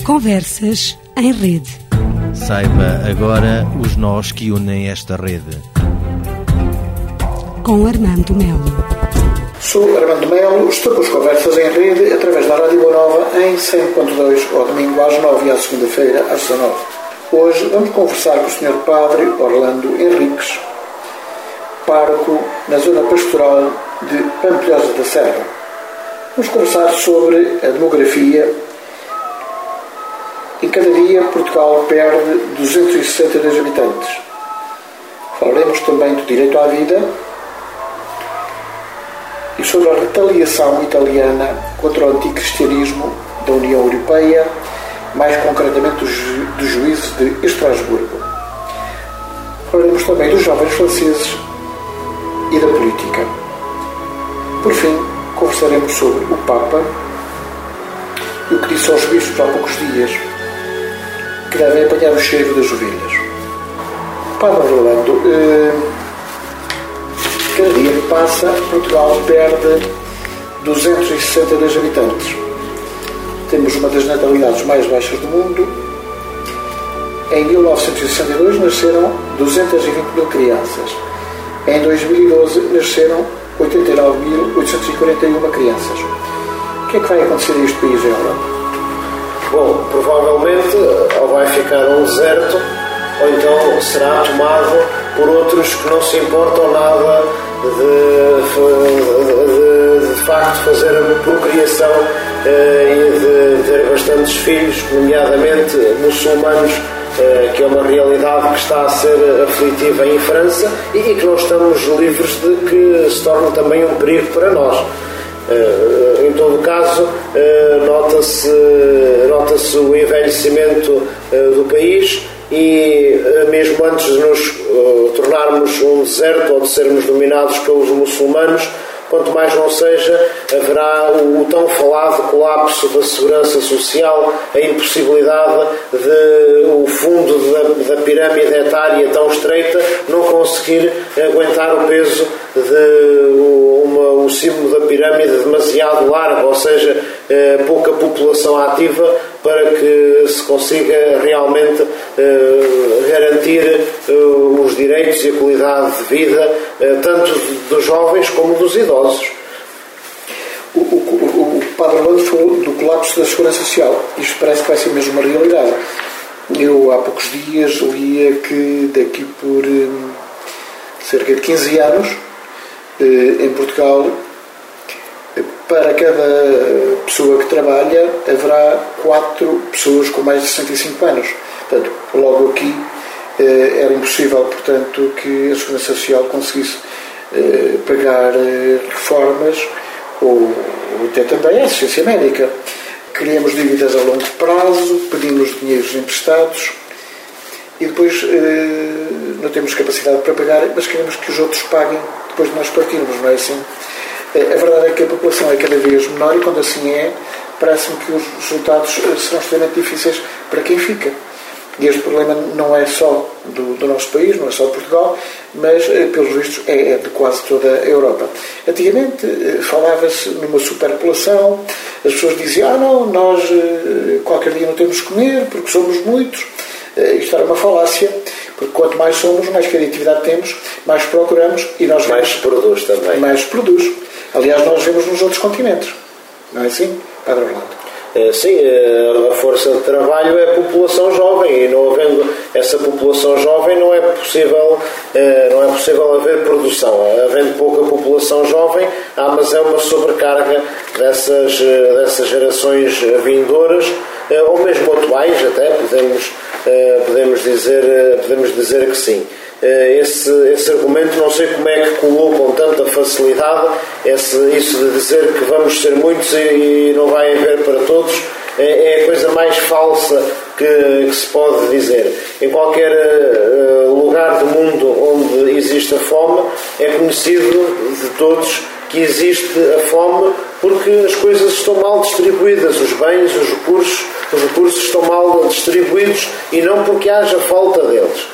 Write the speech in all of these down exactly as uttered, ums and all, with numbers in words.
Conversas em Rede. Saiba agora os nós que unem esta rede. Com Armando Melo. Sou Armando Melo, estou com as Conversas em Rede através da Rádio Boa Nova em cem ponto dois ao domingo às nove e à segunda-feira às dezanove. Hoje vamos conversar com o senhor Padre Orlando Henriques, pároco na zona pastoral de Pampilhosa da Serra. Vamos conversar sobre a demografia. Em cada dia, Portugal perde duzentos e sessenta e dois habitantes. Falaremos também do direito à vida e sobre a retaliação italiana contra o anticristianismo da União Europeia, mais concretamente do, ju- do juízo de Estrasburgo. Falaremos também dos jovens franceses e da política. Por fim, conversaremos sobre o Papa e o que disse aos bispos há poucos dias, que devem apanhar o cheiro das ovelhas. Padre Orlando, eh, cada dia que passa, Portugal perde duzentos e sessenta e dois habitantes. Temos uma das natalidades mais baixas do mundo. Em mil novecentos e sessenta e dois nasceram duzentas e vinte mil crianças. Em dois mil e doze nasceram oitenta e nove mil oitocentas e quarenta e uma crianças. O que é que vai acontecer a este país em Europa? Bom, provavelmente ou vai ficar um deserto ou então será tomado por outros que não se importam nada de, de, de, de facto fazer a procriação eh, e de ter bastantes filhos, nomeadamente muçulmanos, eh, que é uma realidade que está a ser aflitiva em França e, e que não estamos livres de que se torne também um perigo para nós. Uh, em todo caso, uh, nota-se, nota-se o envelhecimento uh, do país e uh, mesmo antes de nos uh, tornarmos um deserto ou de sermos dominados pelos muçulmanos, quanto mais não seja, haverá o, o tão falado colapso da segurança social, a impossibilidade de o fundo da, da pirâmide etária tão estreita não conseguir aguentar o peso de uma, o cimo da pirâmide demasiado largo, ou seja, eh, pouca população ativa para que se consiga realmente eh, garantir eh, os direitos e a qualidade de vida eh, tanto dos jovens como dos idosos. O, o, o Padre Orlando falou do colapso da segurança social. Isto parece que vai ser mesmo uma realidade. Eu há poucos dias lia que daqui por hum, cerca de quinze anos eh, em Portugal, para cada pessoa que trabalha haverá quatro pessoas com mais de sessenta e cinco anos. Portanto, logo aqui eh, era impossível, portanto, que a Segurança Social conseguisse eh, pagar eh, reformas ou, ou até também a assistência médica. Criamos dívidas a longo prazo, pedimos dinheiros emprestados e depois eh, não temos capacidade para pagar, mas queremos que os outros paguem depois de nós partirmos, não é assim? A verdade é que a população é cada vez menor e quando assim é, parece-me que os resultados serão extremamente difíceis para quem fica. E este problema não é só do, do nosso país, não é só de Portugal, mas, pelos vistos, é, é de quase toda a Europa. Antigamente falava-se numa superpopulação, as pessoas diziam, ah não, nós qualquer dia não temos que comer porque somos muitos. Isto era uma falácia, porque quanto mais somos, mais criatividade temos, mais procuramos e nós mais vemos, se produz também. Mais se produz. Aliás, nós vemos nos outros continentes. Não é assim, Padre Orlando? É, sim, a força de trabalho é a população jovem e não havendo essa população jovem não é possível, não é possível haver produção. Havendo pouca população jovem, há, mas é uma sobrecarga dessas, dessas gerações vindouras ou mesmo atuais, até podemos, podemos, dizer, podemos dizer que sim. Esse, esse argumento não sei como é que colou com tanta facilidade, esse, isso de dizer que vamos ser muitos e, e não vai haver para todos, é, é a coisa mais falsa que, que se pode dizer. Em qualquer uh, lugar do mundo onde existe a fome, é conhecido de todos que existe a fome porque as coisas estão mal distribuídas, os bens, os recursos, os recursos estão mal distribuídos e não porque haja falta deles.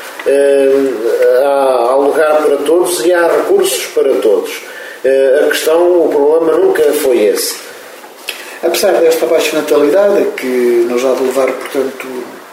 Uh, há, há lugar para todos e há recursos para todos. Uh, a questão, o problema nunca foi esse. Apesar desta baixa natalidade, que nos há de levar, portanto,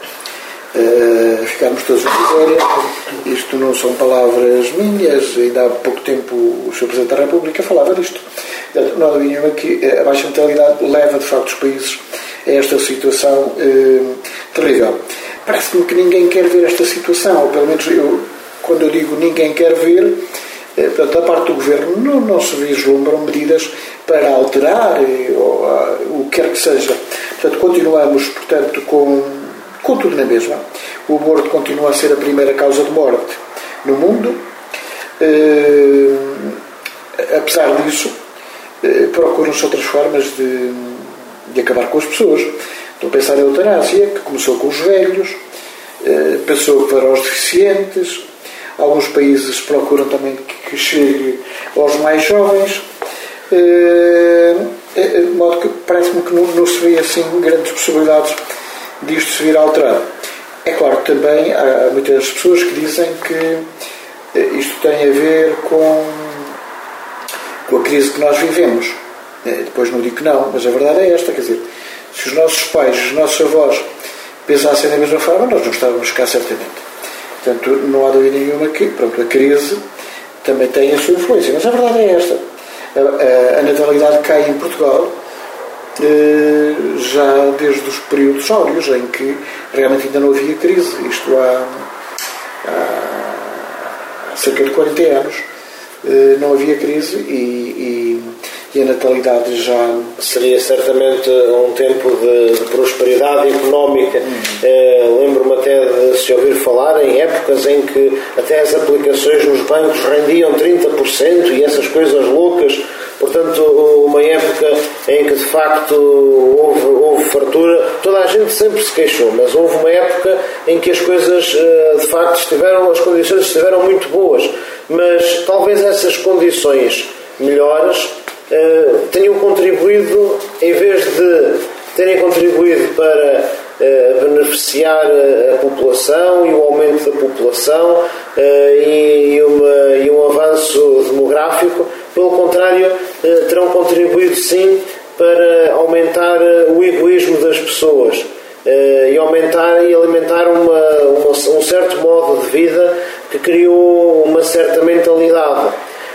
a ficarmos todos na miséria, isto não são palavras minhas, ainda há pouco tempo o senhor Presidente da República falava disto. Portanto, não há dúvida nenhuma que a baixa natalidade leva, de facto, os países a esta situação eh, terrível. Parece-me que ninguém quer ver esta situação, ou pelo menos eu, quando eu digo ninguém quer ver, eh, portanto, da parte do Governo não, não se vislumbram medidas para alterar eh, ou, ah, o que quer que seja. Portanto, continuamos, portanto, com, com tudo na mesma. O aborto continua a ser a primeira causa de morte no mundo. Eh, apesar disso, eh, procuram-se outras formas de, de acabar com as pessoas. Estou a pensar na eutanásia, que começou com os velhos, eh, passou para os deficientes. Alguns países procuram também que chegue aos mais jovens, eh, de modo que parece-me que não, não se vê assim grandes possibilidades disto se vir a alterar. É claro que também há muitas pessoas que dizem que isto tem a ver com, com a crise que nós vivemos. Depois não digo que não, mas a verdade é esta, quer dizer, se os nossos pais, os nossos avós pensassem da mesma forma, nós não estávamos cá certamente. Portanto, não há dúvida nenhuma que, pronto, a crise também tem a sua influência. Mas a verdade é esta. A, a, a natalidade cai em Portugal eh, já desde os períodos áureos, em que realmente ainda não havia crise. Isto há, há cerca de quarenta anos eh, não havia crise e, e, e a natalidade já... Seria certamente um tempo de, de prosperidade económica. Hum. Eh, lembro-me até de se ouvir falar em épocas em que até as aplicações nos bancos rendiam trinta por cento e essas coisas loucas. Portanto, uma época em que de facto houve, houve fartura. Toda a gente sempre se queixou, mas houve uma época em que as coisas de facto estiveram, as condições estiveram muito boas. Mas talvez essas condições melhores Uh, tenham contribuído, em vez de terem contribuído para uh, beneficiar a, a população e o aumento da população uh, e, e, uma, e um avanço demográfico, pelo contrário, uh, terão contribuído sim para aumentar uh, o egoísmo das pessoas uh, e aumentar e alimentar uma, uma, um certo modo de vida que criou uma certa mentalidade.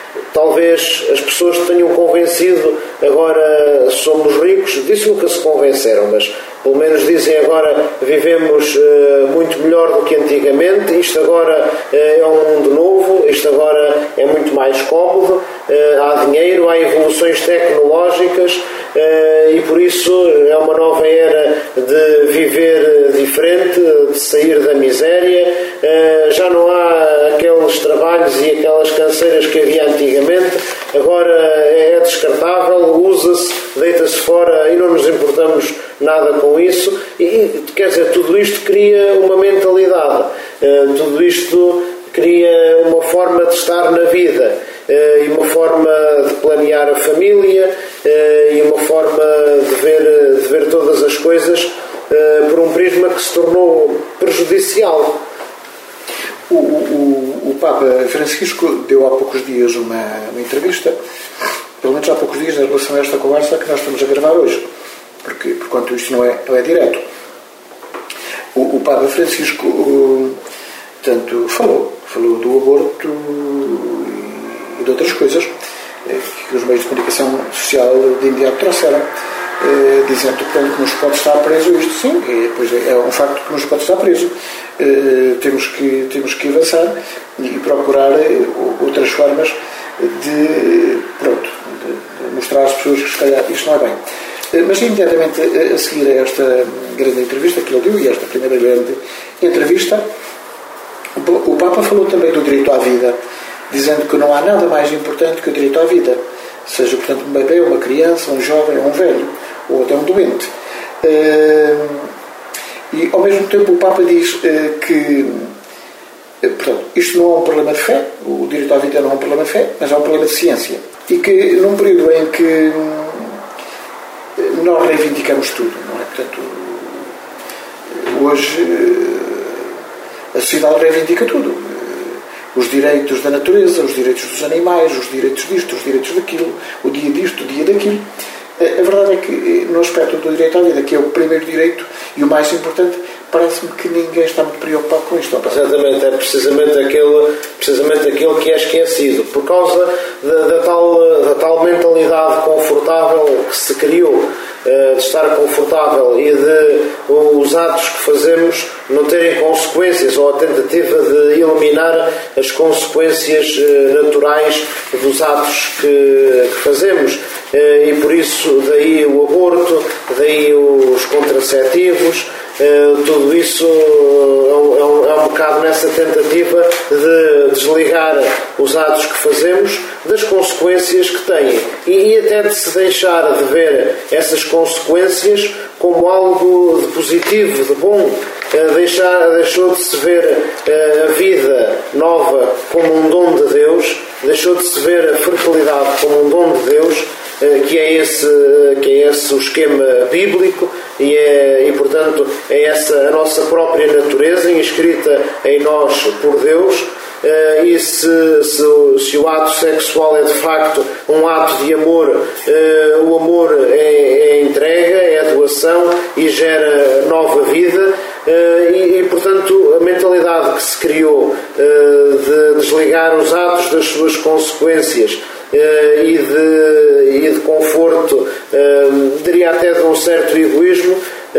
Talvez as pessoas tenham convencido, agora somos ricos, disso nunca se convenceram, mas pelo menos dizem agora vivemos uh, muito melhor do que antigamente, isto agora uh, é um mundo novo, isto agora é muito mais cómodo, uh, há dinheiro, há evoluções tecnológicas uh, e por isso é uma nova era de viver diferente, de sair da miséria, uh, já não há aqueles trabalhos e aquelas canseiras que havia antigamente, agora é descartável, usa-se, deita-se fora e não nos importamos nada com isso. E, quer dizer, tudo isto cria uma mentalidade, uh, tudo isto cria uma forma de estar na vida uh, e uma forma de planear a família uh, e uma forma de ver, de ver todas as coisas uh, por um prisma que se tornou prejudicial. O, o, o Papa Francisco deu há poucos dias uma, uma entrevista, pelo menos há poucos dias, em relação a esta conversa que nós estamos a gravar hoje, porque, porquanto isto não é, não é direto. O, o Papa Francisco o, tanto falou, falou do aborto e, e de outras coisas que os meios de comunicação social de imediato trouxeram, eh, dizendo portanto, que não se pode estar preso isto. Sim, é, pois é, é um facto que não se pode estar preso. Eh, temos, que, temos que avançar e procurar outras formas de, pronto, de mostrar às pessoas que se calhar isto não é bem. Eh, mas imediatamente a seguir a esta grande entrevista que ele deu, e esta primeira grande entrevista, o Papa falou também do direito à vida, dizendo que não há nada mais importante que o direito à vida, seja, portanto, um bebê, uma criança, um jovem, um velho, ou até um doente. E, ao mesmo tempo, o Papa diz que, portanto, isto não é um problema de fé, o direito à vida não é um problema de fé, mas é um problema de ciência. E que, num período em que nós reivindicamos tudo, não é? Portanto, hoje a sociedade reivindica tudo. Os direitos da natureza, os direitos dos animais, os direitos disto, os direitos daquilo, o dia disto, o dia daquilo. A verdade é que, no aspecto do direito à vida, que é o primeiro direito e o mais importante, parece-me que ninguém está muito preocupado com isto. Exatamente, é precisamente aquele, precisamente aquele que é esquecido, por causa da, da, tal, da tal mentalidade confortável que se criou, de estar confortável e de os atos que fazemos não terem consequências, ou a tentativa de eliminar as consequências naturais dos atos que, que fazemos. E por isso, daí o aborto, daí os contraceptivos, tudo isso é um, é um bocado nessa tentativa de desligar os atos que fazemos das consequências que têm, e, e até de se deixar de ver essas consequências como algo de positivo, de bom. Deixar, deixou de se ver a vida nova como um dom de Deus, deixou de se ver a fertilidade como um dom de Deus, que é esse, que é esse o esquema bíblico, e, é, e portanto é essa a nossa própria natureza inscrita em nós por Deus. E se, se, se o ato sexual é de facto um ato de amor, o amor é, é entrega, é doação e gera nova vida. E, e portanto a mentalidade que se criou de desligar os atos das suas consequências e de, e de conforto, diria até de um certo egoísmo,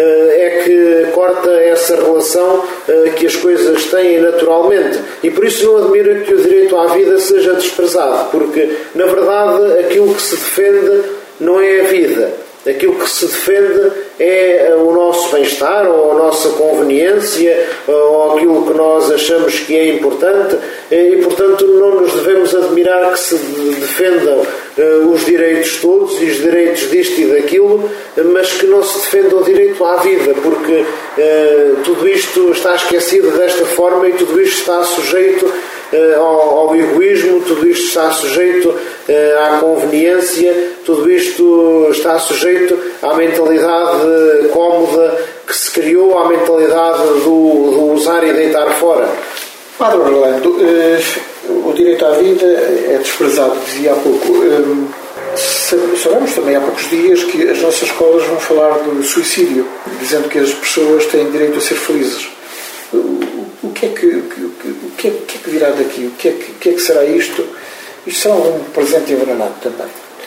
é que corta essa relação que as coisas têm naturalmente. E por isso não admira que o direito à vida seja desprezado, porque na verdade aquilo que se defende não é a vida. Aquilo que se defende é o nosso bem-estar, ou a nossa conveniência, ou aquilo que nós achamos que é importante, e portanto não nos devemos admirar que se defendam os direitos todos e os direitos disto e daquilo, mas que não se defenda o direito à vida, porque tudo isto está esquecido desta forma, e tudo isto está sujeito Ao, ao egoísmo, tudo isto está sujeito uh, à conveniência, tudo isto está sujeito à mentalidade cómoda que se criou, à mentalidade do, do usar e deitar fora. Padre Orlando, uh, o direito à vida é desprezado, dizia há pouco. Uh, sabemos também há poucos dias que as nossas escolas vão falar do suicídio, dizendo que as pessoas têm direito a ser felizes. O que é que, o que, o que, é, o que, é que virá daqui? O que é que, o que é que será isto? Isto será um presente envenenado também?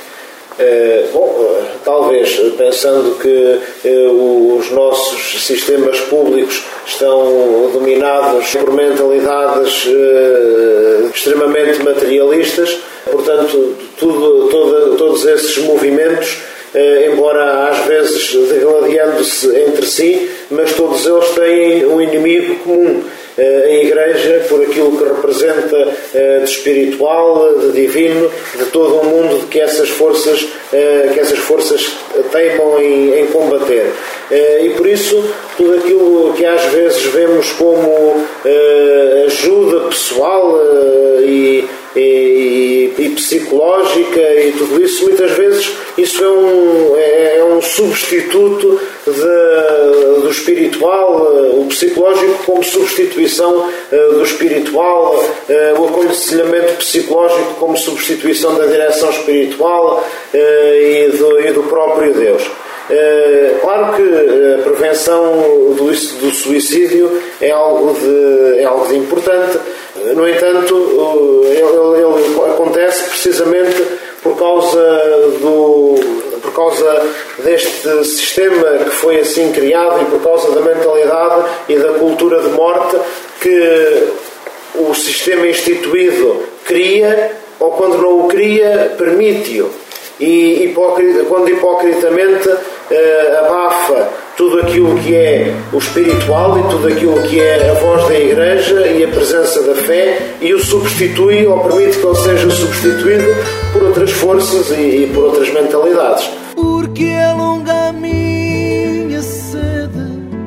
É, bom, talvez, pensando que eh, os nossos sistemas públicos estão dominados por mentalidades eh, extremamente materialistas, portanto, tudo, todo, todos esses movimentos, eh, embora às vezes degladiando-se entre si, mas todos eles têm um inimigo comum. A Igreja, por aquilo que representa de espiritual, de divino, de todo o mundo de que essas forças, que essas forças teimam em, em combater. E por isso, tudo aquilo que às vezes vemos como ajuda pessoal e, e, e psicológica e tudo isso, muitas vezes isso é um, é um substituto de, do espiritual, o psicológico como substituição do espiritual, o aconselhamento psicológico como substituição da direção espiritual e do, e do próprio Deus. Claro que a prevenção do, do suicídio é algo de, é algo de importante. No entanto, ele, ele acontece precisamente por causa, do, por causa deste sistema que foi assim criado, e por causa da mentalidade e da cultura de morte que o sistema instituído cria, ou quando não o cria, permite-o. E hipocrita, quando hipocritamente uh, abafa tudo aquilo que é o espiritual e tudo aquilo que é a voz da Igreja e a presença da fé, e o substitui, ou permite que ele seja substituído por outras forças e, e por outras mentalidades. Porque é longa a minha sede,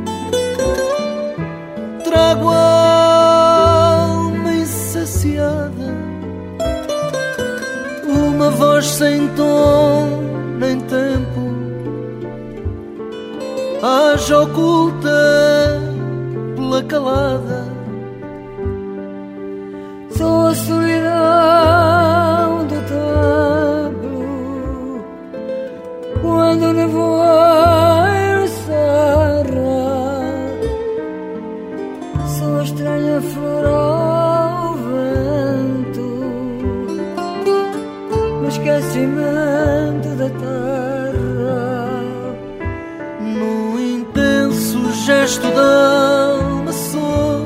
trago a alma insaciada, uma voz sem tom nem tempo, haja oculta pela calada. Sou a solidão do tempo, gesto da alma só,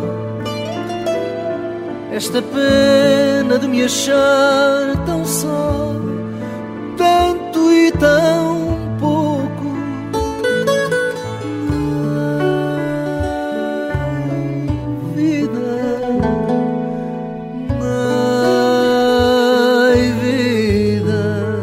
esta pena de me achar tão só, tanto e tão pouco. Ai, vida, ai, vida.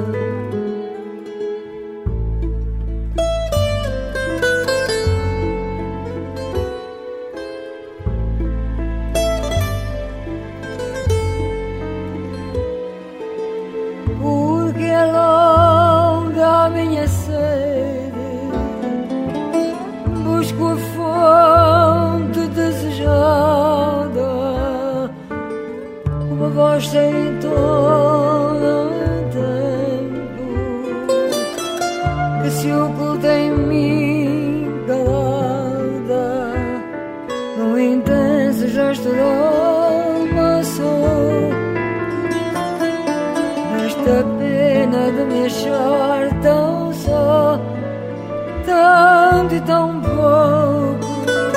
Porque é longa a minha sede, busco a fonte desejada, uma voz sem todo o tempo que se oculta em mim calada, num intenso gesto da alma só, esta pena de me achar tão só, tanto e tão pouco.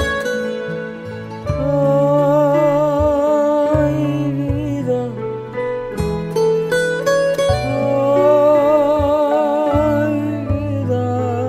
Ai, vida, ai, vida.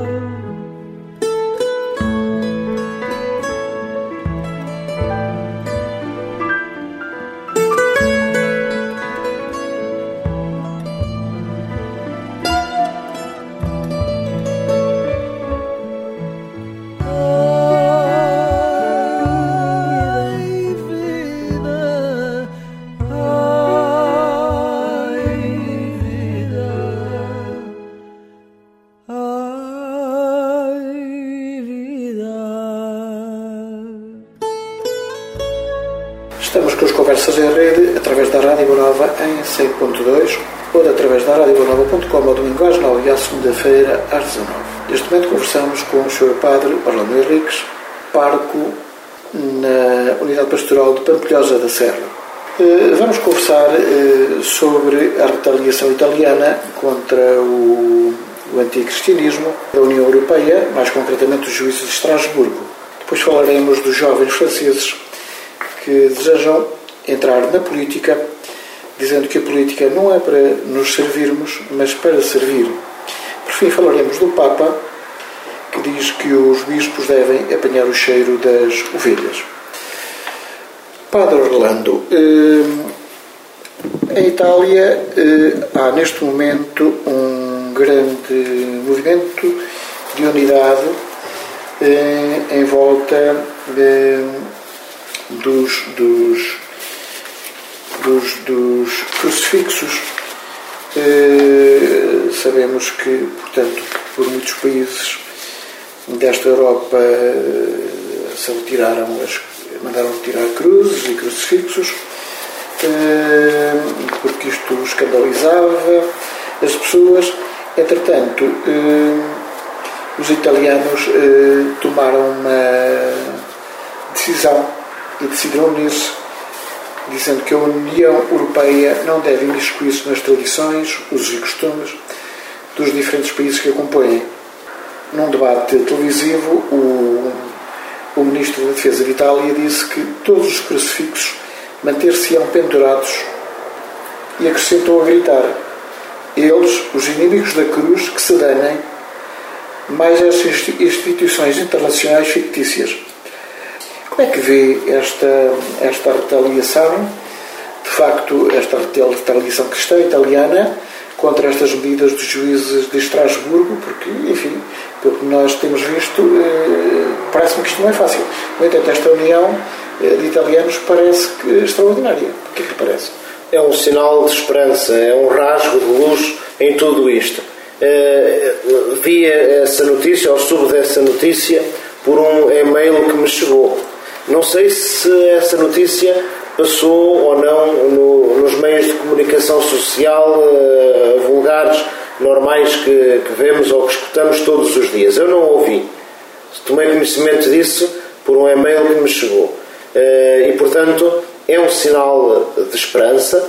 Estamos com as conversas em rede através da Rádio Boa Nova em cem ponto dois ou através da rádio boa nova ponto com ao domingo às nove e à segunda-feira às dezanove. Neste momento conversamos com o senhor Padre Orlando Henriques, pároco na Unidade Pastoral de Pampilhosa da Serra. Vamos conversar sobre a retaliação italiana contra o, o anticristianismo da União Europeia, mais concretamente os juízes de Estrasburgo. Depois falaremos dos jovens franceses que desejam entrar na política, dizendo que a política não é para nos servirmos, mas para servir. Por fim, falaremos do Papa, que diz que os bispos devem apanhar o cheiro das ovelhas. Padre Orlando, em Itália há neste momento um grande movimento de unidade em volta dos, dos, dos, dos crucifixos. Sabemos que, portanto, por muitos países desta Europa se retiraram as, mandaram retirar cruzes e crucifixos, porque isto escandalizava as pessoas. Entretanto, os italianos tomaram uma decisão e decidiram unir-se, dizendo que a União Europeia não deve imiscuir-se nas tradições, usos e costumes dos diferentes países que a compõem. Num debate televisivo, o, o Ministro da Defesa de Itália disse que todos os crucifixos manter-se-iam pendurados e acrescentou a gritar: eles, os inimigos da cruz, que se danem, mais as instituições internacionais fictícias. Como é que vê esta, esta retaliação, de facto, esta retaliação cristã italiana contra estas medidas dos juízes de Estrasburgo? Porque, enfim, pelo que nós temos visto, eh, parece-me que isto não é fácil. No entanto, esta união eh, de italianos parece que extraordinária. O que é que lhe parece? É um sinal de esperança, é um rasgo de luz em tudo isto. Uh, vi essa notícia, ou soube dessa notícia, por um e-mail que me chegou. Não sei se essa notícia passou ou não no, nos meios de comunicação social uh, vulgares, normais, que, que vemos ou que escutamos todos os dias. Eu não ouvi. Tomei conhecimento disso por um e-mail que me chegou. Uh, e, portanto, é um sinal de esperança,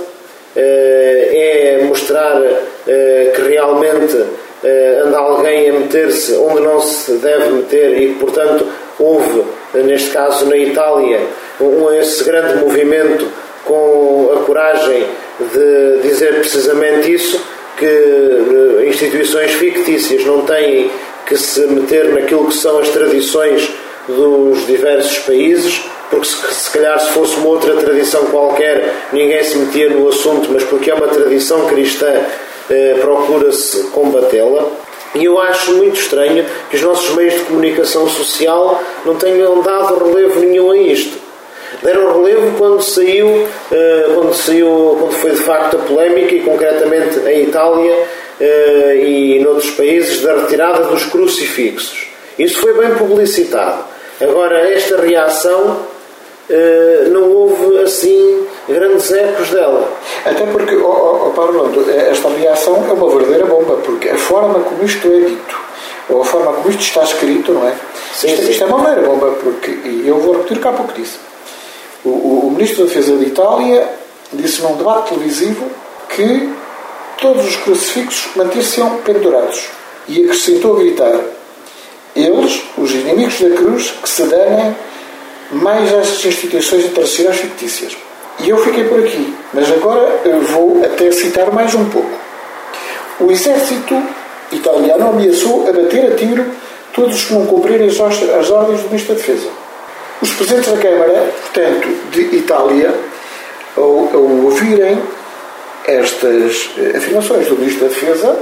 é mostrar que realmente anda alguém a meter-se onde não se deve meter e que, portanto, houve, neste caso na Itália, um, esse grande movimento com a coragem de dizer precisamente isso, que instituições fictícias não têm que se meter naquilo que são as tradições dos diversos países, porque se, se calhar se fosse uma outra tradição qualquer ninguém se metia no assunto, mas porque é uma tradição cristã eh, procura-se combatê-la. E eu acho muito estranho que os nossos meios de comunicação social não tenham dado relevo nenhum a isto. Deram relevo quando saiu, eh, quando saiu, quando foi de facto a polémica, e concretamente em Itália eh, e noutros países, da retirada dos crucifixos. Isso foi bem publicitado. Agora, esta reação, uh, não houve, assim, grandes ecos dela. Até porque, oh, oh, oh, Paulo, esta reação é uma verdadeira bomba, porque a forma como isto é dito, ou a forma como isto está escrito, não é? Sim, isto, sim. isto é uma verdadeira bomba, porque, e eu vou repetir o que há pouco disse. O, o, o Ministro da Defesa de Itália disse num debate televisivo que todos os crucifixos manter-se-ão pendurados. E acrescentou a gritar: eles, os inimigos da cruz, que se danem mais às instituições internacionais fictícias. E eu fiquei por aqui, mas agora vou até citar mais um pouco. O exército italiano ameaçou abater a tiro todos os que não cumprirem as ordens do Ministro da Defesa. Os presidentes da Câmara, portanto, de Itália, ao, ao ouvirem estas afirmações do Ministro da Defesa,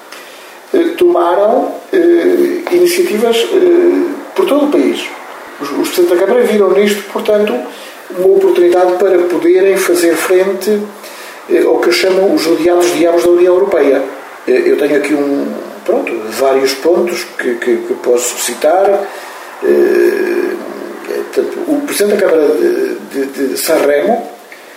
tomaram eh, iniciativas eh, por todo o país. Os, os presidentes da Câmara viram nisto, portanto, uma oportunidade para poderem fazer frente eh, ao que chamam os odiados diabos da União Europeia. Eh, eu tenho aqui um, pronto, vários pontos que, que, que posso citar. Eh, portanto, o presidente da Câmara de, de, de Sanremo,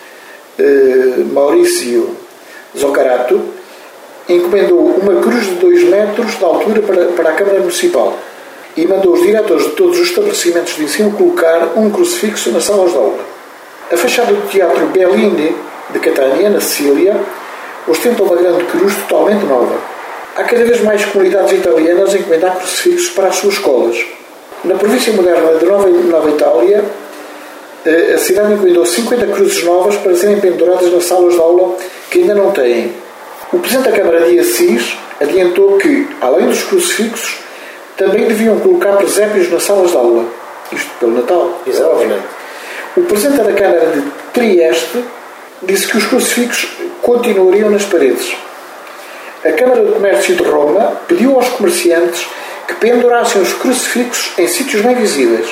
eh, Maurício Zoccarato, encomendou uma cruz de dois metros de altura para, para a Câmara Municipal e mandou os diretores de todos os estabelecimentos de ensino colocar um crucifixo nas salas de aula. A fachada do Teatro Bellini de Catania, na Sicília, ostenta uma grande cruz totalmente nova. Há cada vez mais comunidades italianas a encomendar crucifixos para as suas escolas. Na província moderna de Nova, Nova Itália, a cidade encomendou cinquenta cruzes novas para serem penduradas nas salas de aula que ainda não têm. O Presidente da Câmara de Assis adiantou que, além dos crucifixos, também deviam colocar presépios nas salas de aula. Isto pelo Natal. Exatamente. O Presidente da Câmara de Trieste disse que os crucifixos continuariam nas paredes. A Câmara de Comércio de Roma pediu aos comerciantes que pendurassem os crucifixos em sítios bem visíveis.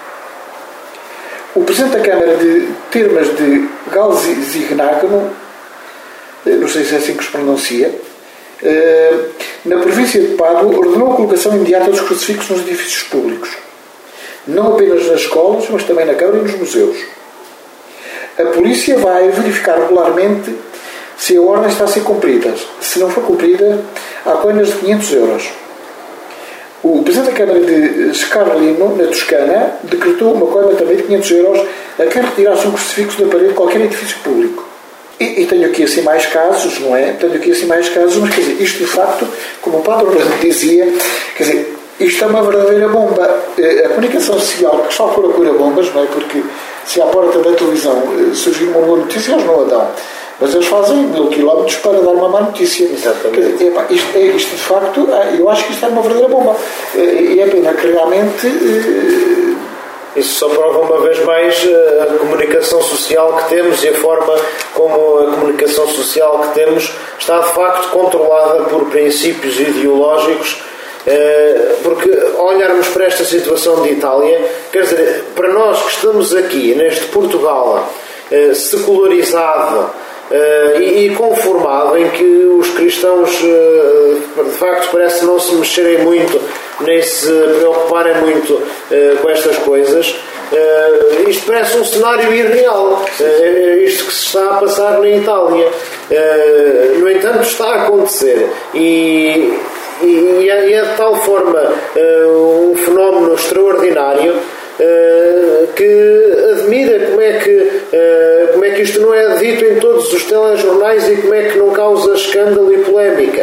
O Presidente da Câmara de Termas de Galzignano, não sei se é assim que se pronuncia, na província de Pádua, ordenou a colocação imediata dos crucifixos nos edifícios públicos, não apenas nas escolas, mas também na Câmara e nos museus. A polícia vai verificar regularmente se a ordem está a ser cumprida. Se não for cumprida, há coimas de quinhentos euros. O Presidente da Câmara de Scarlino, na Toscana, decretou uma coima também de quinhentos euros a quem retirasse um crucifixo da parede de qualquer edifício público. E, e tenho aqui assim mais casos, não é? Tenho aqui assim mais casos, mas quer dizer, isto de facto, como o Padre Orlando dizia, quer dizer, isto é uma verdadeira bomba. A comunicação social, que só por a cura bombas, não é? Porque se à porta da televisão surgir uma boa notícia, eles não a dão. Mas eles fazem mil quilómetros para dar uma má notícia. Exatamente. Quer dizer, epá, isto, é, isto de facto, eu acho que isto é uma verdadeira bomba. E é pena que realmente... Isso só prova uma vez mais a comunicação social que temos e a forma como a comunicação social que temos está de facto controlada por princípios ideológicos, porque ao olharmos para esta situação de Itália, quer dizer, para nós que estamos aqui neste Portugal secularizado e conformado, em que os cristãos de facto parece não se mexerem muito nem se preocuparem muito uh, com estas coisas, uh, isto parece um cenário irreal, uh, isto que se está a passar na Itália. Uh, no entanto, está a acontecer e, e, e é de tal forma uh, um fenómeno extraordinário uh, que admira como é que, uh, como é que isto não é dito em todos os telejornais e como é que não causa escândalo e polémica.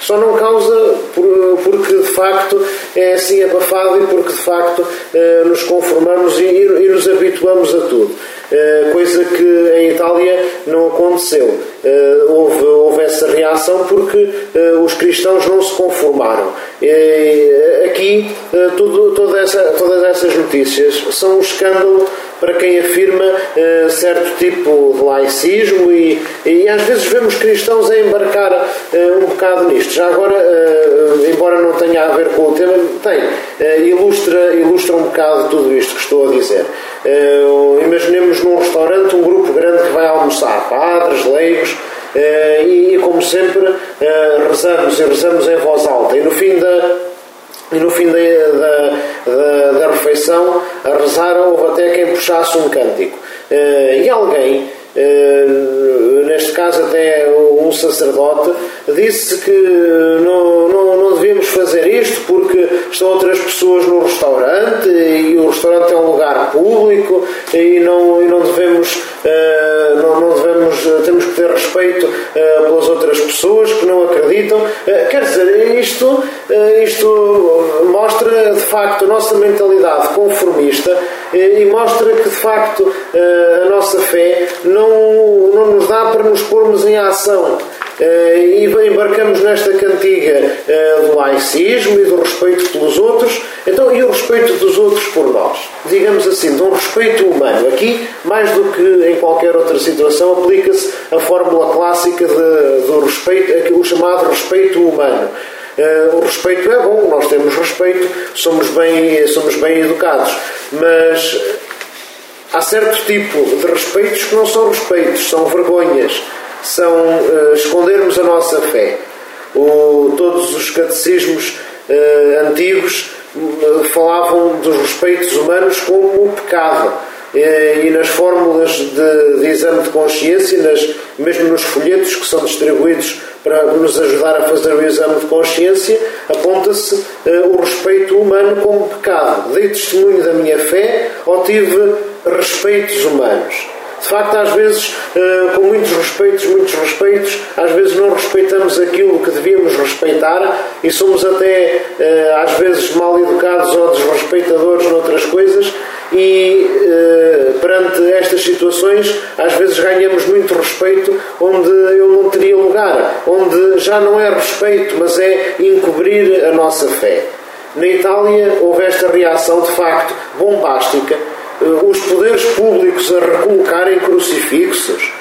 só não causa por, porque de facto é assim abafado e porque de facto eh, nos conformamos e, e nos habituamos a tudo. Uh, coisa que em Itália não aconteceu. Uh, houve, houve essa reação porque uh, os cristãos não se conformaram. Uh, aqui, uh, tudo, toda essa, todas essas notícias são um escândalo para quem afirma uh, certo tipo de laicismo e, e às vezes vemos cristãos a embarcar uh, um bocado nisto. Já agora, uh, embora não tenha a ver com o tema, tem. Uh, ilustra, ilustra um bocado tudo isto que estou a dizer. Uh, imaginemos num restaurante um grupo grande que vai almoçar, padres, leigos, uh, e, e como sempre uh, rezamos e rezamos em voz alta e no fim da e no fim da, da, da, da refeição a rezar houve até quem puxasse um cântico uh, e alguém, uh, neste caso até um sacerdote, disse que não, não, não devíamos fazer isto porque estão outras pessoas no restaurante e o restaurante é um lugar público e não, e não devemos uh, não, não devemos temos que ter respeito uh, pelas outras pessoas que não acreditam. Uh, quer dizer, isto, uh, isto mostra de facto a nossa mentalidade conformista uh, e mostra que de facto uh, a nossa fé não, não nos dá para nos pormos em ação. Uh, e embarcamos nesta cantiga uh, do laicismo e do respeito pelos outros, então, e o respeito dos outros por nós, digamos assim, de um respeito humano. Aqui, mais do que em qualquer outra situação, aplica-se a fórmula clássica de, do respeito, o chamado respeito humano. Uh, o respeito é bom, nós temos respeito, somos bem, somos bem educados, mas há certo tipo de respeitos que não são respeitos, são vergonhas. São uh, escondermos a nossa fé. O, todos os catecismos uh, antigos uh, falavam dos respeitos humanos como o pecado. Uh, e nas fórmulas de, de exame de consciência, nas, mesmo nos folhetos que são distribuídos para nos ajudar a fazer o exame de consciência, aponta-se uh, o respeito humano como pecado. Dei testemunho da minha fé ou tive respeitos humanos. De facto, às vezes, com muitos respeitos, muitos respeitos, às vezes não respeitamos aquilo que devíamos respeitar e somos até, às vezes, mal educados ou desrespeitadores noutras coisas e, perante estas situações, às vezes ganhamos muito respeito onde eu não teria lugar, onde já não é respeito, mas é encobrir a nossa fé. Na Itália houve esta reação, de facto, bombástica, os poderes públicos a recolocarem crucifixos,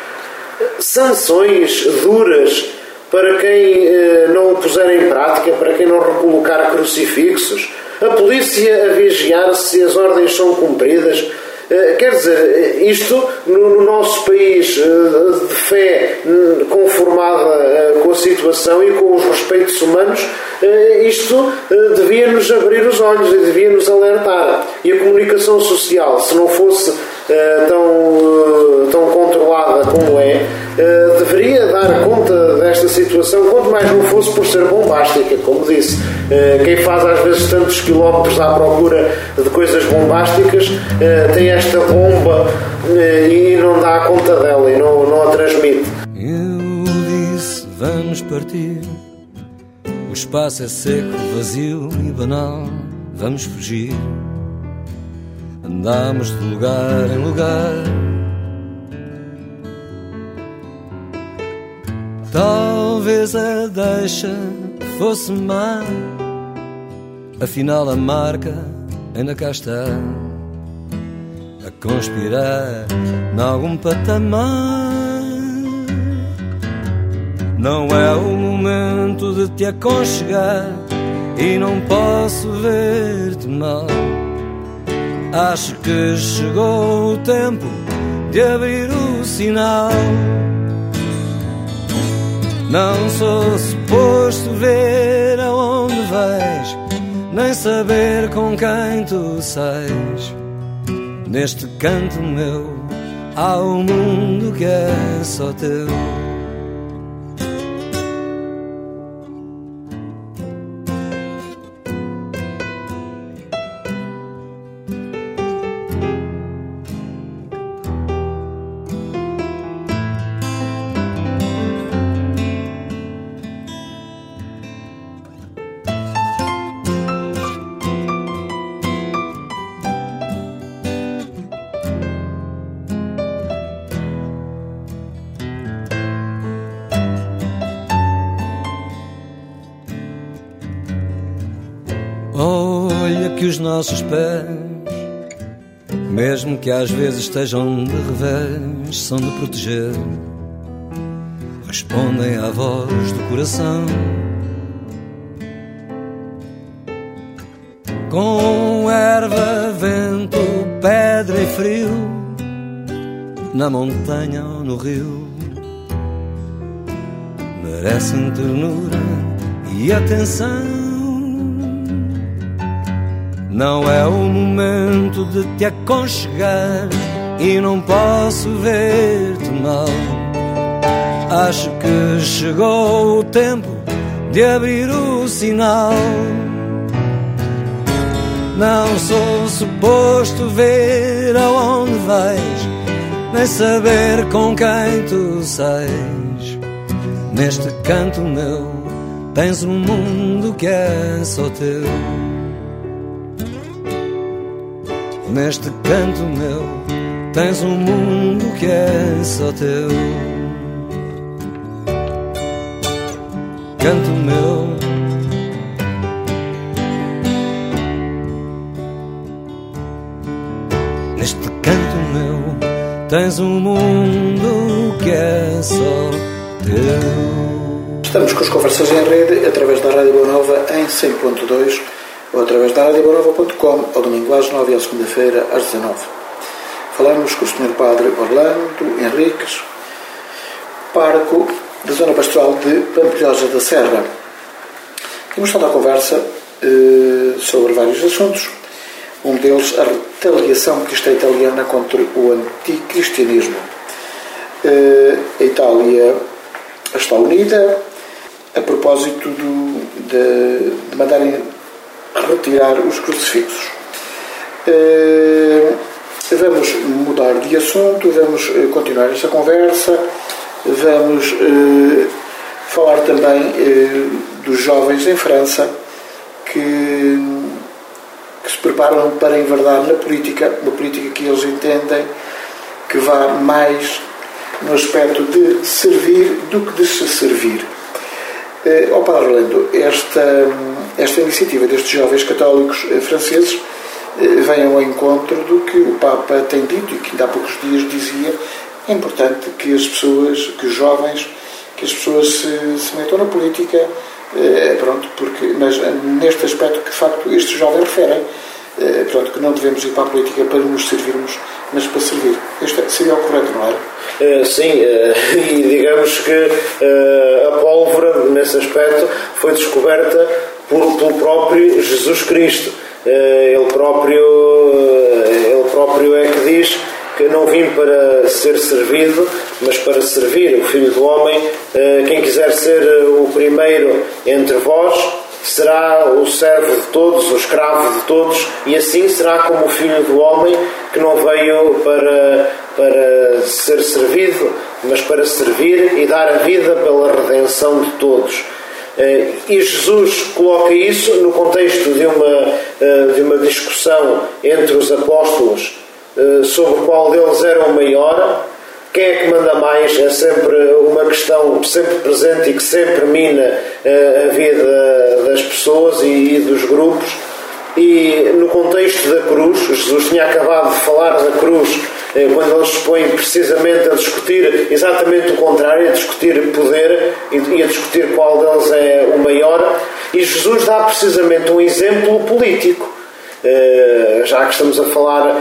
sanções duras para quem eh, não o puser em prática, para quem não recolocar crucifixos, a polícia a vigiar se as ordens são cumpridas. Eh, quer dizer, isto no, no nosso país eh, de fé conformada eh, com a situação e com os respeitos humanos, eh, isto eh, devia-nos abrir os olhos e devia-nos alertar. E a comunicação social, se não fosse eh, tão, eh, tão controlada como é, eh, deveria dar conta desta situação, quanto mais não fosse por ser bombástica, como disse. Eh, quem faz às vezes tantos quilómetros à procura de coisas bombásticas eh, tem esta bomba eh, e não dá conta dela e não, não a transmite. Eu disse, vamos partir. O espaço é seco, vazio e banal. Vamos fugir. Andamos de lugar em lugar. Talvez a deixa fosse má, afinal a marca ainda cá está, a conspirar nalgum patamar. Não é o momento de te aconchegar e não posso ver-te mal. Acho que chegou o tempo de abrir o sinal. Não sou suposto ver aonde vais, nem saber com quem tu sais. Neste canto meu há um mundo que é só teu. os nossos pés, mesmo que às vezes estejam de revés, são de proteger, respondem à voz do coração. Com erva, vento, pedra e frio, na montanha ou no rio, merecem ternura e atenção. Não é o momento de te aconchegar e não posso ver-te mal. Acho que chegou o tempo de abrir o sinal. Não sou suposto ver aonde vais, nem saber com quem tu sais. Neste canto meu tens um mundo que é só teu. Neste canto meu tens um mundo que é só teu. Canto meu, neste canto meu tens um mundo que é só teu. Estamos com as conversas em rede através da Rádio Boa Nova em cem ponto dois ou através da rádio boa nova ponto com, ao domingo às nove e à segunda-feira às dezanove. Falamos com o senhor Padre Orlando Henriques, pároco da Zona Pastoral de Pampilhosa da Serra. Temos estado a conversa eh, sobre vários assuntos. Um deles, a retaliação cristã italiana contra o anticristianismo. Eh, a Itália está unida a propósito do, de, de mandarem retirar os crucifixos. Eh, vamos mudar de assunto, vamos continuar esta conversa. Vamos eh, falar também eh, dos jovens em França que, que se preparam para enverdar na política, uma política que eles entendem que vá mais no aspecto de servir do que de se servir. Eh, ao Padre Orlando, esta, esta iniciativa destes jovens católicos eh, franceses eh, vem ao encontro do que o Papa tem dito e que ainda há poucos dias dizia. É importante que as pessoas, que os jovens, que as pessoas se, se metam na política, eh, pronto, porque, mas neste aspecto que de facto estes jovens referem, eh, pronto, que não devemos ir para a política para nos servirmos, mas para servir. Este seria o correto, não é? Uh, sim, uh, e digamos que uh, a pólvora, nesse aspecto, foi descoberta por, pelo próprio Jesus Cristo. Uh, ele, próprio, uh, ele próprio é que diz que não vim para ser servido, mas para servir. O Filho do Homem, uh, quem quiser ser o primeiro entre vós, será o servo de todos, o escravo de todos, e assim será como o Filho do Homem, que não veio para, para ser servido, mas para servir e dar a vida pela redenção de todos. E Jesus coloca isso no contexto de uma, de uma discussão entre os apóstolos sobre qual deles era o maior. Quem é que manda mais é sempre uma questão sempre presente e que sempre mina a vida das pessoas e dos grupos. E no contexto da cruz, Jesus tinha acabado de falar da cruz quando eles se põem precisamente a discutir exatamente o contrário, a discutir poder e a discutir qual deles é o maior. E Jesus dá precisamente um exemplo político. Uh, já que estamos a falar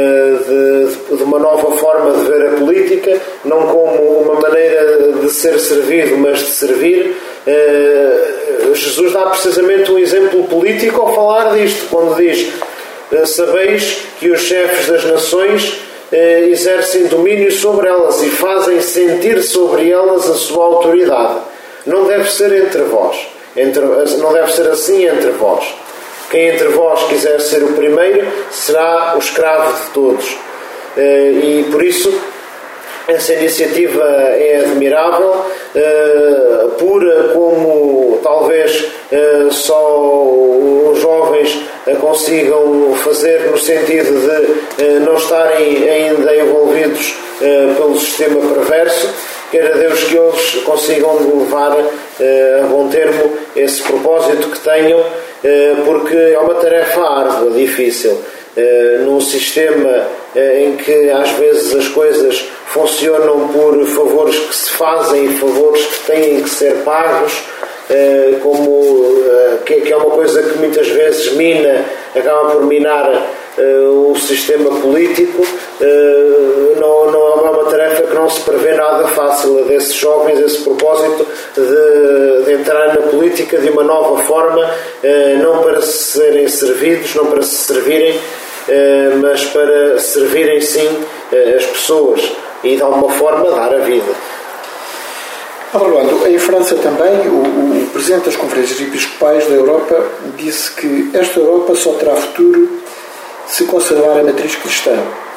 uh, de, de uma nova forma de ver a política, não como uma maneira de ser servido, mas de servir, uh, Jesus dá precisamente um exemplo político ao falar disto, quando diz: uh, sabeis que os chefes das nações uh, exercem domínio sobre elas e fazem sentir sobre elas a sua autoridade. Não deve ser entre vós, entre, não deve ser assim entre vós. Quem entre vós quiser ser o primeiro será o escravo de todos. E por isso essa iniciativa é admirável, pura como talvez só os jovens consigam fazer, no sentido de não estarem ainda envolvidos pelo sistema perverso, queira Deus que eles consigam levar a bom termo esse propósito que tenham, porque é uma tarefa árdua, difícil, num sistema em que às vezes as coisas funcionam por favores que se fazem e favores que têm que ser pagos, como, que é uma coisa que muitas vezes mina, acaba por minar o sistema político. Não, não é uma tarefa que não se prevê nada fácil a desses jovens, esse propósito de, de entrar na política de uma nova forma, não para serem servidos, não para se servirem, mas para servirem sim as pessoas e de alguma forma dar a vida. Orlando, em França também, o, o Presidente das Conferências Episcopais da Europa disse que esta Europa só terá futuro se conservar a matriz cristã.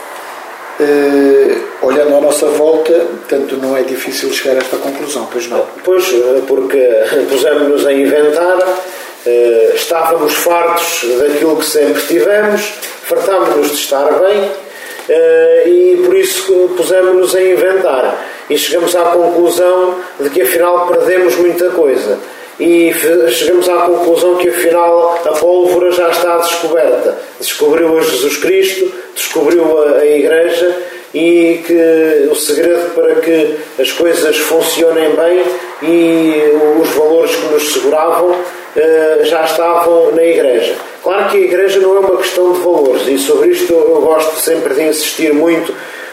Uh, olhando à nossa volta, tanto não é difícil chegar a esta conclusão, pois não? Pois, porque pusemos-nos a inventar, uh, estávamos fartos daquilo que sempre tivemos, fartámos-nos de estar bem, uh, e por isso pusemos-nos a inventar. E chegamos à conclusão de que afinal perdemos muita coisa. E chegamos à conclusão que afinal a pólvora já está descoberta. Descobriu a Jesus Cristo, descobriu a, a Igreja, e que o segredo para que as coisas funcionem bem e os valores que nos seguravam já estavam na Igreja. Claro que a Igreja não é uma questão de valores, e sobre isto eu gosto sempre de insistir muito.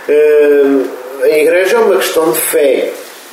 A Igreja é uma questão de fé.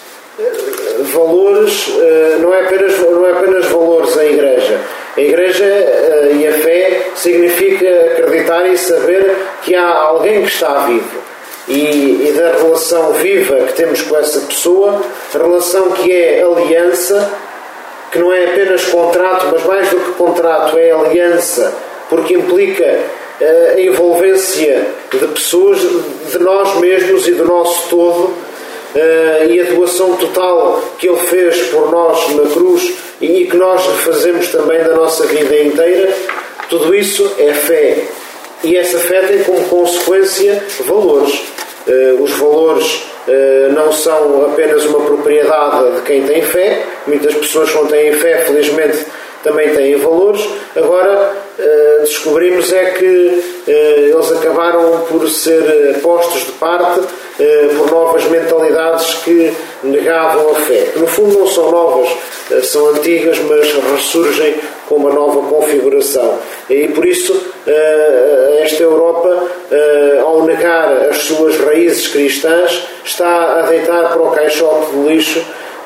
Valores, não é apenas, não é apenas valores a Igreja. A Igreja e a fé significa acreditar e saber que há alguém que está vivo. E, e da relação viva que temos com essa pessoa, a relação que é aliança, que não é apenas contrato, mas mais do que contrato é aliança, porque implica a envolvência de pessoas, de nós mesmos e do nosso todo, e a doação total que Ele fez por nós na cruz e que nós fazemos também da nossa vida inteira. Tudo isso é fé, e essa fé tem como consequência valores. Os valores não são apenas uma propriedade de quem tem fé. Muitas pessoas que não têm fé, felizmente, também têm valores. Agora descobrimos é que eles acabaram por ser postos de parte por novas mentalidades que negavam a fé. No fundo não são novas, são antigas, mas ressurgem com uma nova configuração. E por isso esta Europa, ao negar as suas raízes cristãs, está a deitar para o caixote do lixo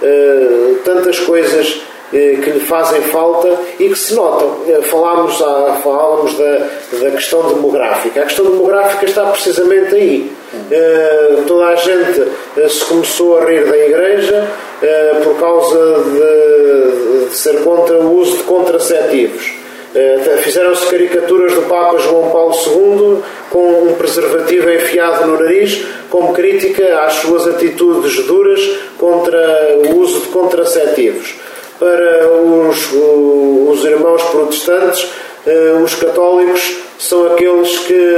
tantas coisas que lhe fazem falta e que se notam. Falámos, falámos da, da questão demográfica. A questão demográfica está precisamente aí. Uh, toda a gente uh, se começou a rir da Igreja uh, por causa de, de ser contra o uso de contraceptivos. Uh, fizeram-se caricaturas do Papa João Paulo segundo com um preservativo enfiado no nariz, como crítica às suas atitudes duras contra o uso de contraceptivos. Para os, os irmãos protestantes, os católicos são aqueles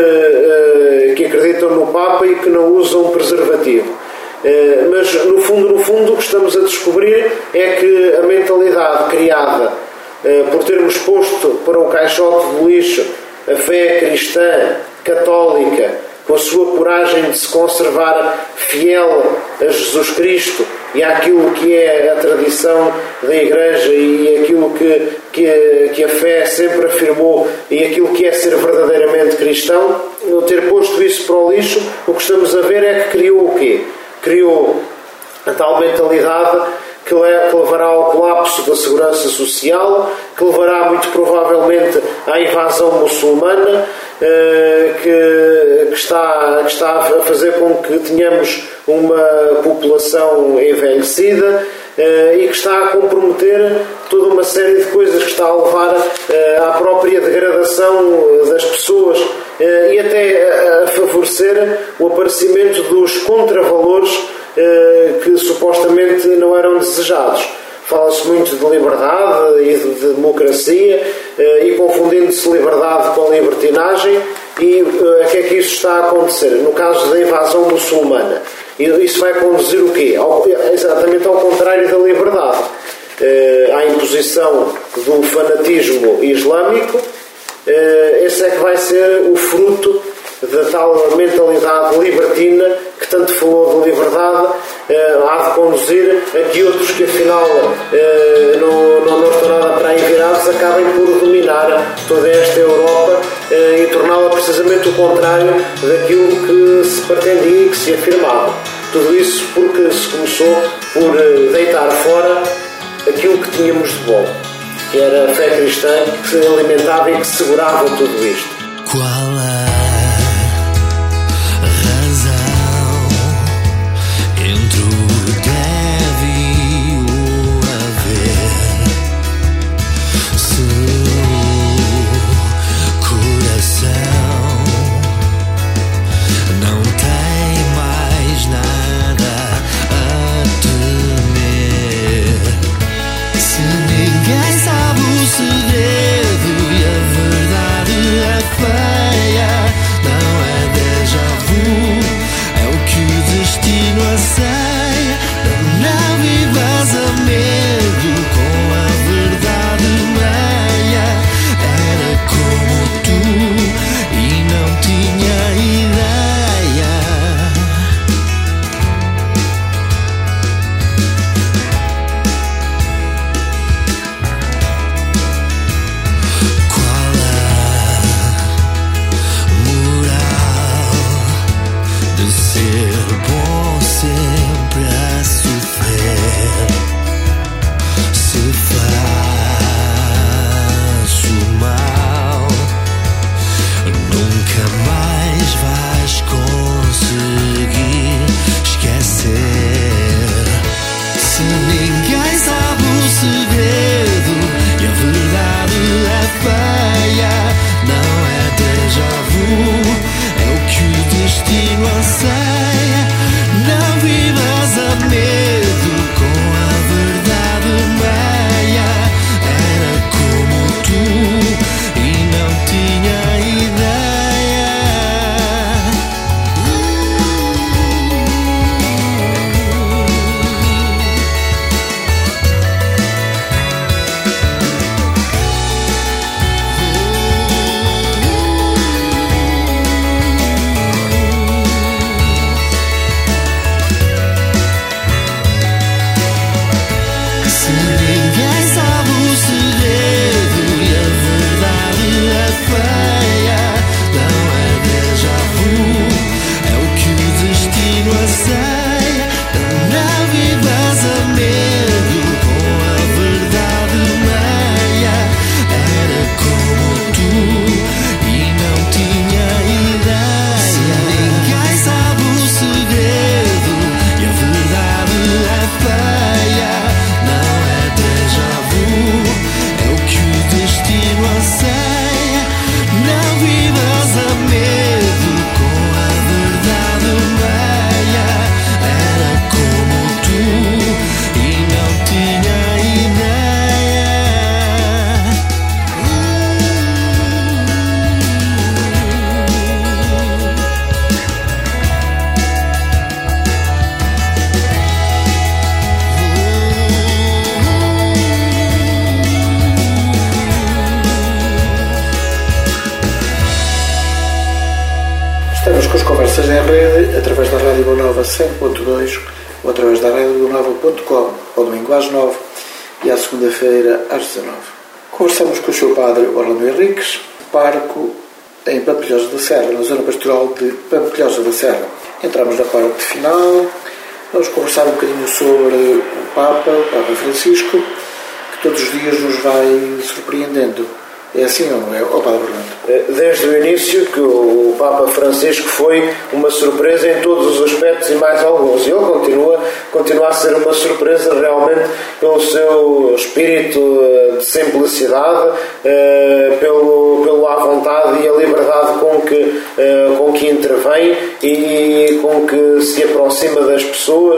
que, que acreditam no Papa e que não usam preservativo. Mas, no fundo, no fundo, o que estamos a descobrir é que a mentalidade criada por termos posto para o caixote do lixo a fé cristã, católica, com a sua coragem de se conservar fiel a Jesus Cristo e àquilo que é a tradição da Igreja e aquilo que, que, que a fé sempre afirmou e aquilo que é ser verdadeiramente cristão, ter posto isso para o lixo, o que estamos a ver é que criou o quê? Criou a tal mentalidade que levará ao colapso da segurança social, que levará muito provavelmente à invasão muçulmana, que, que, está, que está a fazer com que tenhamos uma população envelhecida e que está a comprometer toda uma série de coisas, que está a levar à própria degradação das pessoas e até a favorecer o aparecimento dos contravalores que supostamente não eram desejados. fala-se muito de liberdade e de democracia, e confundindo-se liberdade com libertinagem. E o que é que isso está a acontecer? No caso da invasão muçulmana, isso vai conduzir o quê? Exatamente ao contrário da liberdade. À imposição do fanatismo islâmico. Esse é que vai ser o fruto da tal mentalidade libertina que tanto falou de liberdade, há de conduzir a que outros que afinal não, não, não estão nada para aí virados acabem por dominar toda esta Europa e torná-la precisamente o contrário daquilo que se pretendia e que se afirmava. Tudo isso porque se começou por deitar fora aquilo que tínhamos de bom, que era a fé cristã que se alimentava e que segurava tudo isto. Qual a razão entre o deve e o haver? Seu coração não tem mais nada a temer. Se ninguém sabe o segredo e a verdade é feia, não é déjà vu, é o que o destino anseia. Não vivas a medo com a verdade meia. Era como tu e não tinha ideia. Qual a moral de ser bom sempre a sofrer? Se faço mal, nunca mais vais conseguir esquecer. Se ninguém sabe o segredo e a verdade é feia, não é déjà vu, é o que o destino anseia. Não vivas a medo com a verdade meia. Era como tu e não tinha ideia. Se ninguém sabe o segredo e a verdade é feia, não é déjà vu, é o que o destino anseia. Não vivas a medo com a verdade meia. Era como tu e não tinha ideia. Se ninguém sabe o segredo e a verdade é feia, não é déjà vu, é o que o destino anseia. Não vivas a medo com a verdade meia. Era como tu e não tinha ideia. Estamos com as conversas em rede, através da Rádio Boa Nova cem ponto dois ou através da rádio boa nova ponto com, ao domingo às nove e à segunda-feira às dezanove. Conversamos com o seu padre Orlando Henriques, parco em Pampilhosa da Serra, na zona pastoral de Pampilhosa da Serra. Entramos na parte final, vamos conversar um bocadinho sobre o Papa, o Papa Francisco, que todos os dias nos vai surpreendendo. É assim ou não é, oh, Padre Orlando? Desde o início que o Papa Francisco foi uma surpresa em todos os aspectos e mais alguns. E ele continua, continua a ser uma surpresa realmente pelo seu espírito de simplicidade, pelo, pelo à vontade e a liberdade com que, com que intervém e com que se aproxima das pessoas.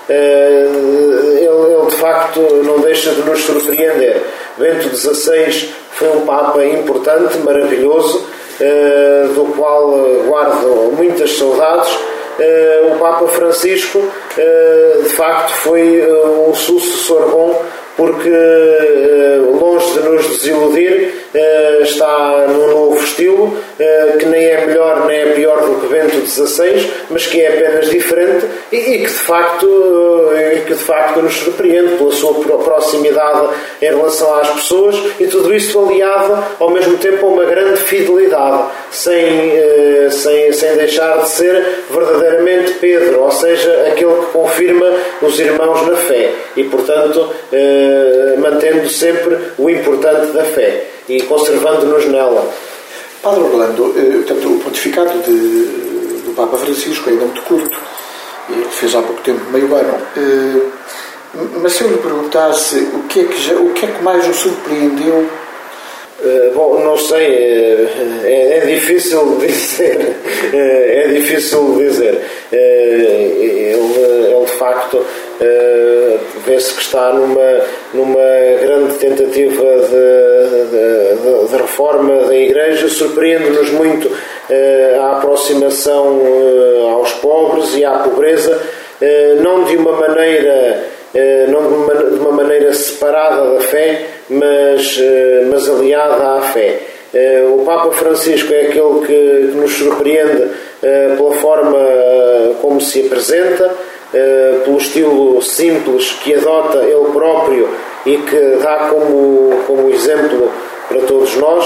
ele, ele de facto não deixa de nos surpreender. Bento dezasseis foi um Papa importante, maravilhoso, do qual guardo muitas saudades. O Papa Francisco de facto foi um sucessor bom, porque longe de nos desiludir, está num novo estilo que nem é melhor nem é pior do que Bento dezasseis, mas que é apenas diferente e que de facto, que de facto nos surpreende pela sua proximidade em relação às pessoas, e tudo isso aliado ao mesmo tempo a uma grande fidelidade, sem, sem, sem deixar de ser verdadeiramente Pedro, ou seja, aquele que confirma os irmãos na fé e, portanto, mantendo sempre o importante da fé e conservando-nos nela. Padre Orlando, portanto, o pontificado de, do Papa Francisco é ainda muito curto, ele fez há pouco tempo, meio ano, mas se eu lhe perguntasse o que é que, já, o que, é que mais o surpreendeu? Uh, bom, não sei, é, é difícil dizer, é difícil dizer. Uh, ele, ele de facto uh, vê-se que está numa, numa grande tentativa de, de, de reforma da Igreja, surpreende-nos muito uh, a aproximação uh, aos pobres e à pobreza, uh, não de uma maneira, uh, não de uma, de uma maneira separada da fé, mas, mas aliada à fé. O Papa Francisco é aquele que nos surpreende pela forma como se apresenta, pelo estilo simples que adota ele próprio e que dá como, como exemplo para todos nós,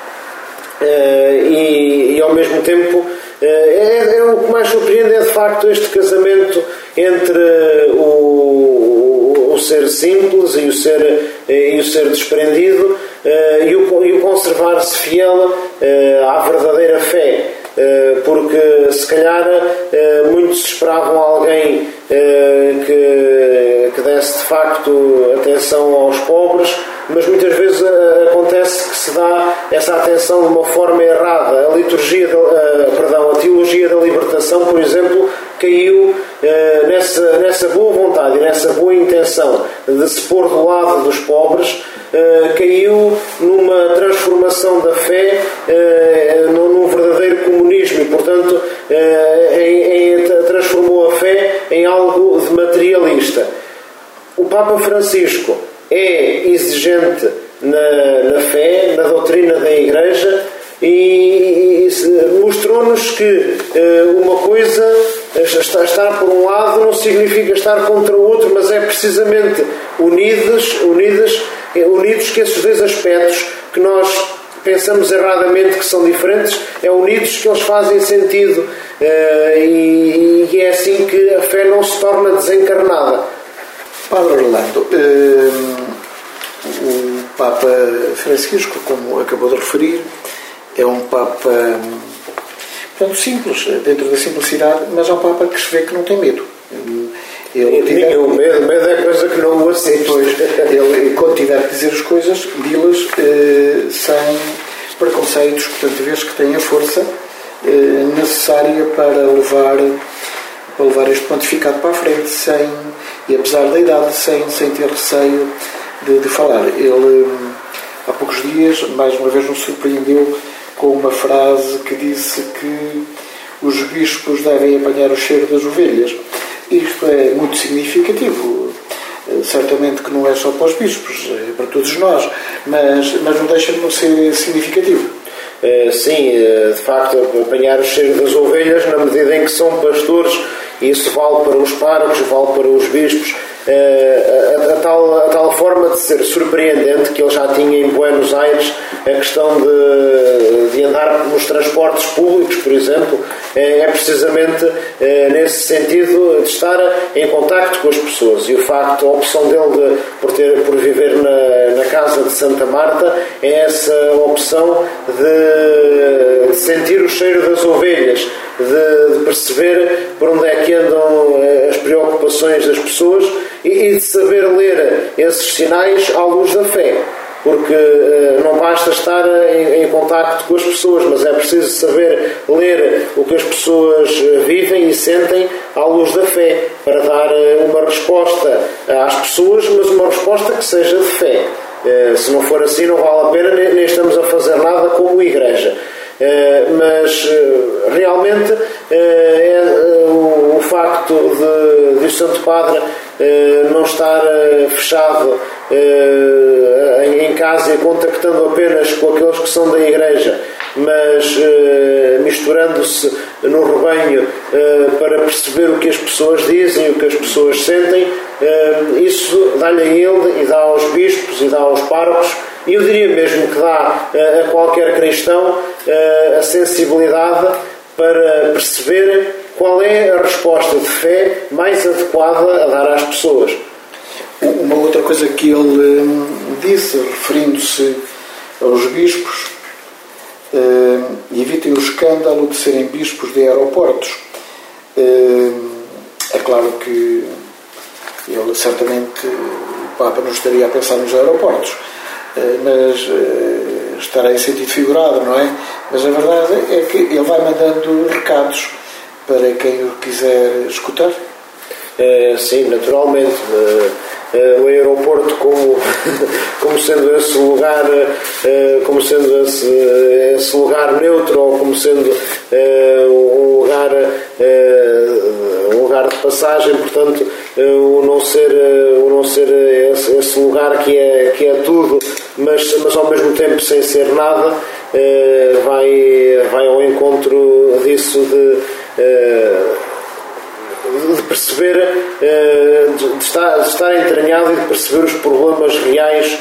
e, e ao mesmo tempo é, é o que mais surpreende é de facto este casamento entre o, o ser simples e o ser, e o ser desprendido, uh, e, o, e o conservar-se fiel uh, à verdadeira fé, uh, porque se calhar uh, muitos esperavam alguém uh, que, que desse de facto atenção aos pobres, mas muitas vezes uh, acontece que se dá essa atenção de uma forma errada. A liturgia, de, uh, perdão, a teologia da libertação, por exemplo, caiu uh, nessa, nessa boa vontade e nessa boa intenção de se pôr do lado dos pobres, uh, caiu numa transformação da fé, uh, num, num verdadeiro comunismo e, portanto, uh, em, em, transformou a fé em algo de materialista. O Papa Francisco é exigente na, na fé, na doutrina da Igreja, e, e mostrou-nos que uh, uma coisa, estar por um lado não significa estar contra o outro, mas é precisamente unidos, unidos, unidos que esses dois aspectos que nós pensamos erradamente que são diferentes, é unidos que eles fazem sentido, uh, e, e é assim que a fé não se torna desencarnada. Padre Orlando, uh, o Papa Francisco, como acabou de referir, é um Papa, portanto, simples, dentro da simplicidade, mas é um Papa que se vê que não tem medo. Ele tiver, o medo, medo é coisa que não o assiste. Depois, ele, quando tiver que dizer as coisas, di-las eh, sem preconceitos, portanto, vês que tem a força eh, necessária para levar, para levar este pontificado para a frente, sem, e apesar da idade, sem, sem ter receio de, de falar. Ele, há poucos dias, mais uma vez nos surpreendeu com uma frase que disse que os bispos devem apanhar o cheiro das ovelhas. Isto é muito significativo. Certamente que não é só para os bispos, é para todos nós, mas, mas não deixa de não ser significativo. Sim, de facto, apanhar o cheiro das ovelhas, na medida em que são pastores, e isso vale para os párocos, vale para os bispos, a, a, a, tal, a tal forma de ser surpreendente que ele já tinha em Buenos Aires a questão de, de andar nos transportes públicos, por exemplo, é, é precisamente é, nesse sentido de estar em contacto com as pessoas, e o facto, a opção dele de, por, ter, por viver na, na casa de Santa Marta é essa opção de, de sentir o cheiro das ovelhas, de, de perceber por onde é que andam as preocupações das pessoas e, e de saber ler esses sinais à luz da fé. porque uh, não basta estar em, em contacto com as pessoas, mas é preciso saber ler o que as pessoas vivem e sentem à luz da fé, para dar uh, uma resposta às pessoas, mas uma resposta que seja de fé. Uh, se não for assim, não vale a pena, nem, nem estamos a fazer nada como igreja. Uh, mas uh, realmente uh, é, uh, o, o facto de, de o Santo Padre uh, não estar uh, fechado uh, em, em casa e contactando apenas com aqueles que são da igreja, mas uh, misturando-se no rebanho uh, para perceber o que as pessoas dizem, o que as pessoas sentem, uh, isso dá-lhe a ele e dá aos bispos e dá aos párocos, e eu diria mesmo que dá uh, a qualquer cristão uh, a sensibilidade para perceber qual é a resposta de fé mais adequada a dar às pessoas. Uma outra coisa que ele hum, disse, referindo-se aos bispos, hum, evitem o escândalo de serem bispos de aeroportos. Hum, é claro que ele, certamente, o Papa não estaria a pensar nos aeroportos, mas uh, estará em sentido figurado, não é? Mas a verdade é que ele vai mandando recados para quem o quiser escutar. Uh, sim, naturalmente. Uh, uh, o aeroporto como, como sendo esse lugar, uh, como sendo esse, esse lugar neutro, ou como sendo uh, um lugar uh, um lugar de passagem, portanto, uh, o não ser, uh, o não ser esse, esse lugar que é, que é tudo, mas, mas ao mesmo tempo sem ser nada, uh, vai, vai ao encontro disso de, uh, de perceber, uh, de, estar, de estar entranhado e de perceber os problemas reais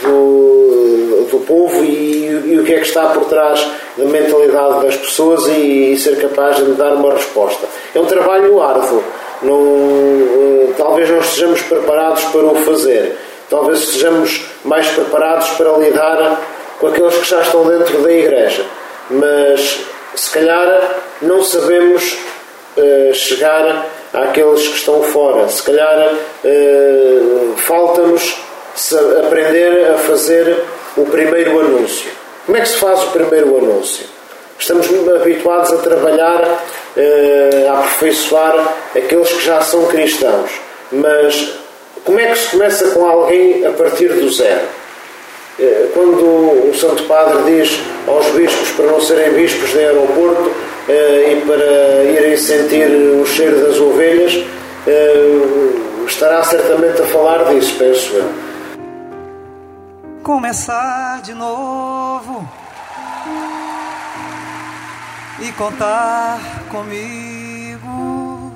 do, do povo e, e o que é que está por trás da mentalidade das pessoas e, e ser capaz de dar uma resposta. É um trabalho árduo. Não, uh, talvez não estejamos preparados para o fazer. Talvez estejamos mais preparados para lidar com aqueles que já estão dentro da igreja. Mas, se calhar, não sabemos uh, chegar àqueles que estão fora. Se calhar, uh, falta-nos aprender a fazer o primeiro anúncio. Como é que se faz o primeiro anúncio? Estamos habituados a trabalhar, uh, a aperfeiçoar aqueles que já são cristãos. Mas como é que se começa com alguém a partir do zero? Quando o Santo Padre diz aos bispos para não serem bispos de aeroporto e para irem sentir o cheiro das ovelhas, estará certamente a falar disso, penso eu. Começar de novo e contar comigo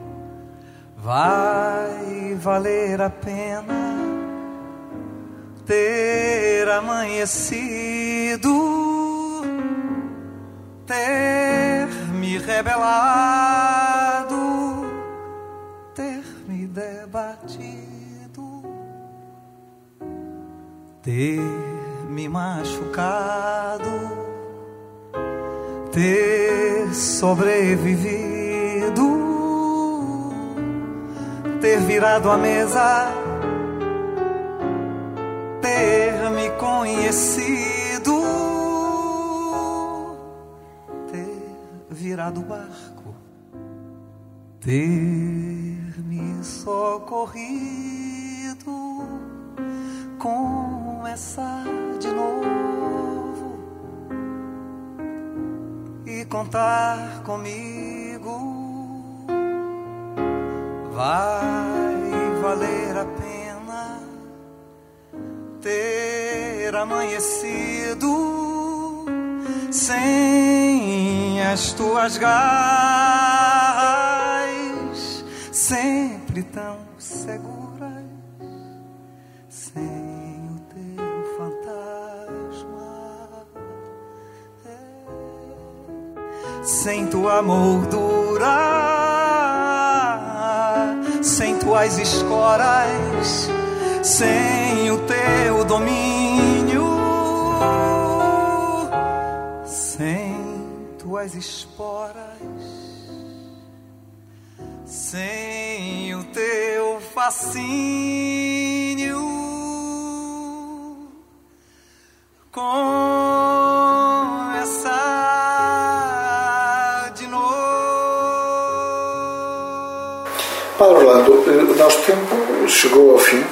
vai valer a pena ter amanhecido, ter me rebelado, ter me debatido, ter me machucado, ter sobrevivido, ter virado a mesa, ter me conhecido, ter virado o barco, ter me socorrido, começar de novo e contar comigo vai valer a pena ter amanhecido sem as tuas garras, sempre tão seguras, sem o teu fantasma, é, sem tua moldura, sem tuas escoras, sem o teu domínio, sem tuas esporas, sem o teu fascínio, começar de novo. Padre Orlando, o nosso tempo chegou ao fim.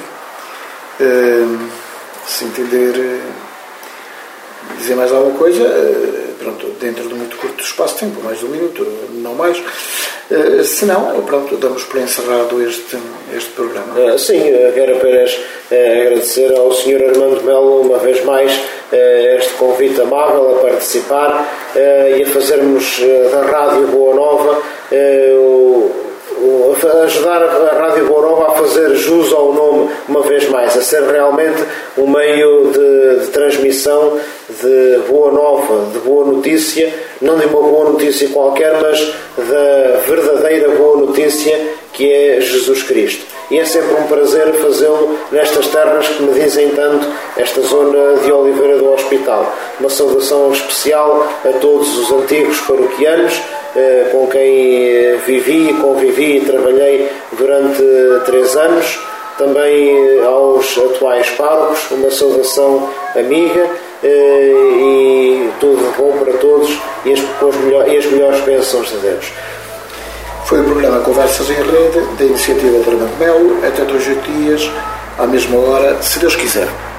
Se entender dizer mais alguma coisa, pronto, dentro de muito curto espaço de tempo, mais de um minuto, não mais. Se não, pronto, damos por encerrado este, este programa. Uh, sim, quero apenas uh, agradecer ao senhor Armando Melo uma vez mais uh, este convite amável a participar uh, e a fazermos uh, da Rádio Boa Nova uh, o ajudar a Rádio Boa Nova a fazer jus ao nome uma vez mais, a ser realmente um meio de, de transmissão de boa nova, de boa notícia, não de uma boa notícia qualquer, mas da verdadeira boa notícia que é Jesus Cristo. E é sempre um prazer fazê-lo nestas terras que me dizem tanto, esta zona de Oliveira do Hospital. Uma saudação especial a todos os antigos paroquianos, eh, com quem vivi, convivi e trabalhei durante três anos. Também aos atuais párocos, uma saudação amiga, eh, e tudo de bom para todos e as, e as melhores bênçãos de Deus. Foi o programa Conversas em Rede, da iniciativa de Armando Melo, até dois dias, à mesma hora, se Deus quiser.